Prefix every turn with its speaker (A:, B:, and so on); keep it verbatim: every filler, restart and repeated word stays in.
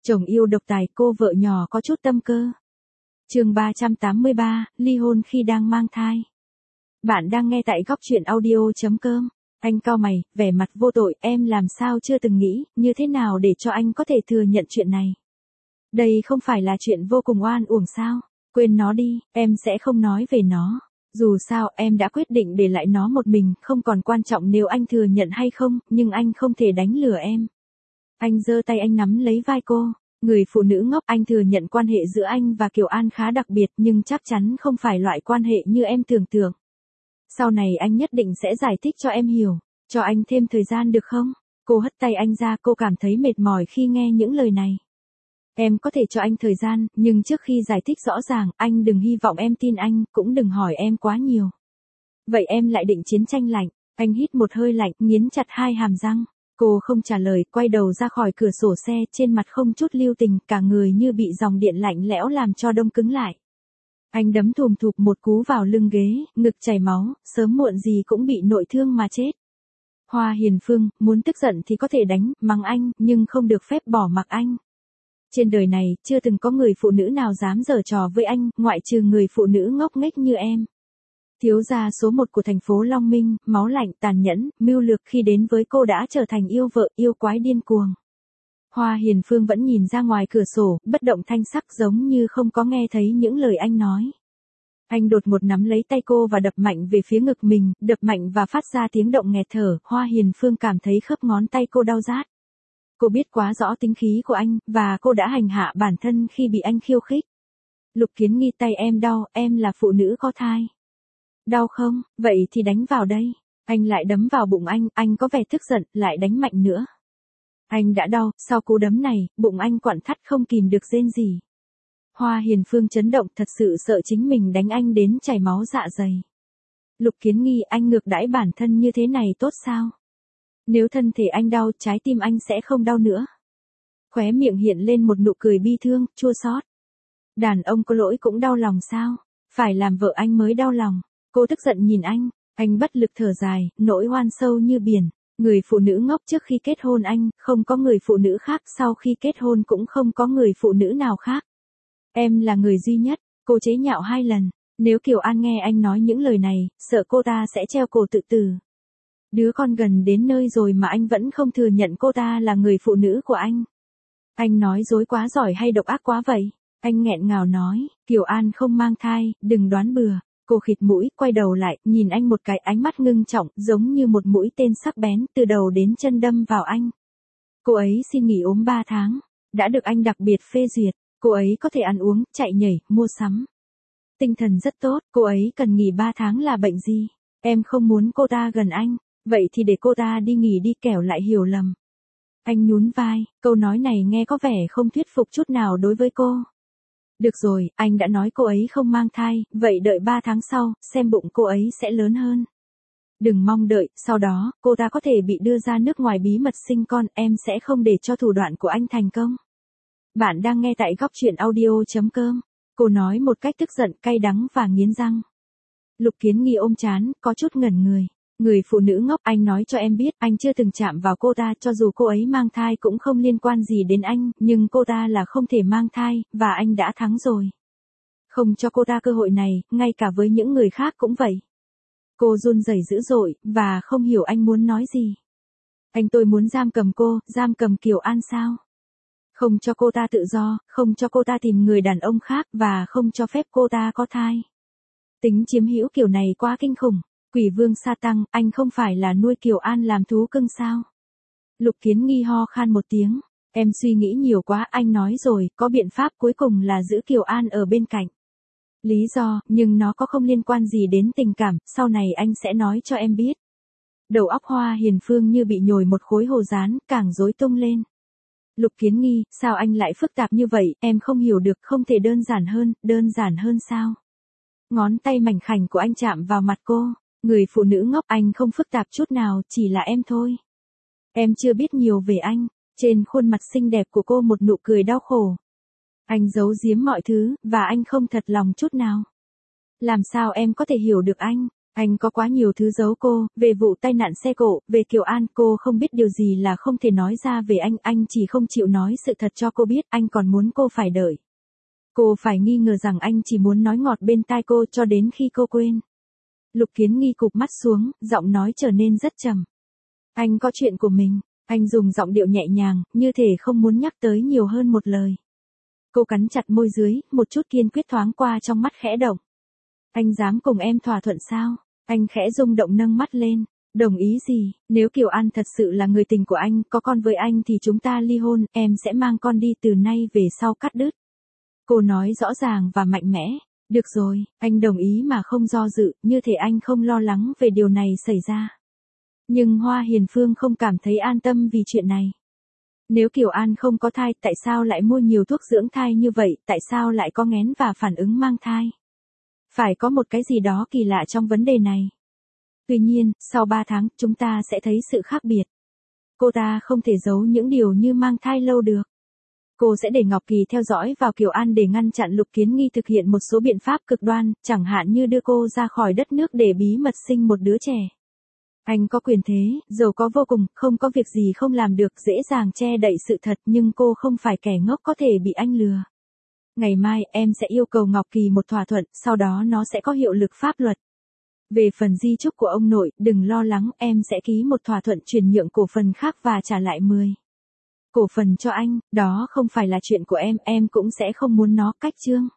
A: Chồng yêu độc tài, cô vợ nhỏ có chút tâm cơ. Chương ba trăm tám mươi ba, ly hôn khi đang mang thai. Bạn đang nghe tại góc truyện audio chấm com. Anh cau mày, vẻ mặt vô tội, em làm sao chưa từng nghĩ, như thế nào để cho anh có thể thừa nhận chuyện này. Đây không phải là chuyện vô cùng oan uổng sao, quên nó đi, em sẽ không nói về nó. Dù sao em đã quyết định để lại nó một mình, không còn quan trọng nếu anh thừa nhận hay không, nhưng anh không thể đánh lừa em. Anh giơ tay anh nắm lấy vai cô. Người phụ nữ ngốc, anh thừa nhận quan hệ giữa anh và Kiều An khá đặc biệt nhưng chắc chắn không phải loại quan hệ như em tưởng tượng. Sau này anh nhất định sẽ giải thích cho em hiểu, cho anh thêm thời gian được không? Cô hất tay anh ra, cô cảm thấy mệt mỏi khi nghe những lời này. Em có thể cho anh thời gian, nhưng trước khi giải thích rõ ràng, anh đừng hy vọng em tin anh, cũng đừng hỏi em quá nhiều. Vậy em lại định chiến tranh lạnh? Anh hít một hơi lạnh, nghiến chặt hai hàm răng. Cô không trả lời, quay đầu ra khỏi cửa sổ xe, trên mặt không chút lưu tình, cả người như bị dòng điện lạnh lẽo làm cho đông cứng lại. Anh đấm thùm thụp một cú vào lưng ghế, ngực chảy máu, sớm muộn gì cũng bị nội thương mà chết. Hoa Hiền Phương, muốn tức giận thì có thể đánh, mắng anh, nhưng không được phép bỏ mặc anh. Trên đời này, chưa từng có người phụ nữ nào dám giở trò với anh, ngoại trừ người phụ nữ ngốc nghếch như em. Thiếu gia số một của thành phố Long Minh, máu lạnh, tàn nhẫn, mưu lược, khi đến với cô đã trở thành yêu vợ, yêu quái điên cuồng. Hoa Hiền Phương vẫn nhìn ra ngoài cửa sổ, bất động thanh sắc, giống như không có nghe thấy những lời anh nói. Anh đột một nắm lấy tay cô và đập mạnh về phía ngực mình, đập mạnh và phát ra tiếng động nghẹt thở. Hoa Hiền Phương cảm thấy khớp ngón tay cô đau rát. Cô biết quá rõ tính khí của anh, và cô đã hành hạ bản thân khi bị anh khiêu khích. Lục Kiến Nghi, tay em đau, em là phụ nữ có thai. Đau không? Vậy thì đánh vào đây. Anh lại đấm vào bụng anh, anh có vẻ tức giận, lại đánh mạnh nữa. Anh đã đau, sau cú đấm này, bụng anh quặn thắt không kìm được rên rỉ. Hoa Hiền Phương chấn động, thật sự sợ chính mình đánh anh đến chảy máu dạ dày. Lục Kiến Nghi, anh ngược đãi bản thân như thế này tốt sao? Nếu thân thể anh đau, trái tim anh sẽ không đau nữa. Khóe miệng hiện lên một nụ cười bi thương, chua xót. Đàn ông có lỗi cũng đau lòng sao? Phải làm vợ anh mới đau lòng. Cô tức giận nhìn anh, anh bất lực thở dài, nỗi oan sâu như biển. Người phụ nữ ngốc, trước khi kết hôn anh, không có người phụ nữ khác, sau khi kết hôn cũng không có người phụ nữ nào khác. Em là người duy nhất, cô chế nhạo hai lần. Nếu Kiều An nghe anh nói những lời này, sợ cô ta sẽ treo cổ tự tử. Đứa con gần đến nơi rồi mà anh vẫn không thừa nhận cô ta là người phụ nữ của anh. Anh nói dối quá giỏi hay độc ác quá vậy? Anh nghẹn ngào nói, Kiều An không mang thai, đừng đoán bừa. Cô khịt mũi, quay đầu lại, nhìn anh một cái, ánh mắt ngưng trọng, giống như một mũi tên sắc bén, từ đầu đến chân đâm vào anh. Cô ấy xin nghỉ ốm ba tháng, đã được anh đặc biệt phê duyệt. Cô ấy có thể ăn uống, chạy nhảy, mua sắm. Tinh thần rất tốt, cô ấy cần nghỉ ba tháng là bệnh gì? Em không muốn cô ta gần anh, vậy thì để cô ta đi nghỉ đi, kẻo lại hiểu lầm. Anh nhún vai, câu nói này nghe có vẻ không thuyết phục chút nào đối với cô. Được rồi, anh đã nói cô ấy không mang thai, vậy đợi ba tháng sau, xem bụng cô ấy sẽ lớn hơn. Đừng mong đợi, sau đó, cô ta có thể bị đưa ra nước ngoài bí mật sinh con, em sẽ không để cho thủ đoạn của anh thành công. Bạn đang nghe tại góc truyện audio chấm com. Cô nói một cách tức giận, cay đắng và nghiến răng. Lục Kiến Nghi ôm trán, có chút ngẩn người. Người phụ nữ ngốc, anh nói cho em biết, anh chưa từng chạm vào cô ta, cho dù cô ấy mang thai cũng không liên quan gì đến anh, nhưng cô ta là không thể mang thai, và anh đã thắng rồi. Không cho cô ta cơ hội này, ngay cả với những người khác cũng vậy. Cô run rẩy dữ dội, và không hiểu anh muốn nói gì. Anh tôi muốn giam cầm cô, giam cầm Kiều An sao? Không cho cô ta tự do, không cho cô ta tìm người đàn ông khác, và không cho phép cô ta có thai. Tính chiếm hữu kiểu này quá kinh khủng. Quỷ vương sa tăng, anh không phải là nuôi Kiều An làm thú cưng sao? Lục Kiến Nghi ho khan một tiếng. Em suy nghĩ nhiều quá, anh nói rồi, có biện pháp cuối cùng là giữ Kiều An ở bên cạnh. Lý do, nhưng nó có không liên quan gì đến tình cảm, sau này anh sẽ nói cho em biết. Đầu óc Hoa Hiền Phương như bị nhồi một khối hồ dán, càng rối tung lên. Lục Kiến Nghi, sao anh lại phức tạp như vậy, em không hiểu được, không thể đơn giản hơn, đơn giản hơn sao? Ngón tay mảnh khảnh của anh chạm vào mặt cô. Người phụ nữ ngốc, anh không phức tạp chút nào, chỉ là em thôi. Em chưa biết nhiều về anh. Trên khuôn mặt xinh đẹp của cô một nụ cười đau khổ. Anh giấu giếm mọi thứ, và anh không thật lòng chút nào. Làm sao em có thể hiểu được anh? Anh có quá nhiều thứ giấu cô, về vụ tai nạn xe cộ, về Kiều An, cô không biết điều gì là không thể nói ra về anh, anh chỉ không chịu nói sự thật cho cô biết, anh còn muốn cô phải đợi. Cô phải nghi ngờ rằng anh chỉ muốn nói ngọt bên tai cô cho đến khi cô quên. Lục Kiến Nghi cụp mắt xuống, giọng nói trở nên rất trầm. Anh có chuyện của mình, anh dùng giọng điệu nhẹ nhàng, như thể không muốn nhắc tới nhiều hơn một lời. Cô cắn chặt môi dưới, một chút kiên quyết thoáng qua trong mắt khẽ động. Anh dám cùng em thỏa thuận sao? Anh khẽ rung động nâng mắt lên. Đồng ý gì? Nếu Kiều An thật sự là người tình của anh, có con với anh thì chúng ta ly hôn, em sẽ mang con đi từ nay về sau cắt đứt. Cô nói rõ ràng và mạnh mẽ. Được rồi, anh đồng ý mà không do dự, như thể anh không lo lắng về điều này xảy ra. Nhưng Hoa Hiền Phương không cảm thấy an tâm vì chuyện này. Nếu Kiều An không có thai, tại sao lại mua nhiều thuốc dưỡng thai như vậy, tại sao lại có nghén và phản ứng mang thai? Phải có một cái gì đó kỳ lạ trong vấn đề này. Tuy nhiên, sau ba tháng, chúng ta sẽ thấy sự khác biệt. Cô ta không thể giấu những điều như mang thai lâu được. Cô sẽ để Ngọc Kỳ theo dõi vào Kiều An để ngăn chặn Lục Kiến Nghi thực hiện một số biện pháp cực đoan, chẳng hạn như đưa cô ra khỏi đất nước để bí mật sinh một đứa trẻ. Anh có quyền thế, giàu có vô cùng, không có việc gì không làm được, dễ dàng che đậy sự thật, nhưng cô không phải kẻ ngốc có thể bị anh lừa. Ngày mai, em sẽ yêu cầu Ngọc Kỳ một thỏa thuận, sau đó nó sẽ có hiệu lực pháp luật. Về phần di chúc của ông nội, đừng lo lắng, em sẽ ký một thỏa thuận chuyển nhượng cổ phần khác và trả lại mười cổ phần cho anh, đó không phải là chuyện của em, em cũng sẽ không muốn nó cách chương.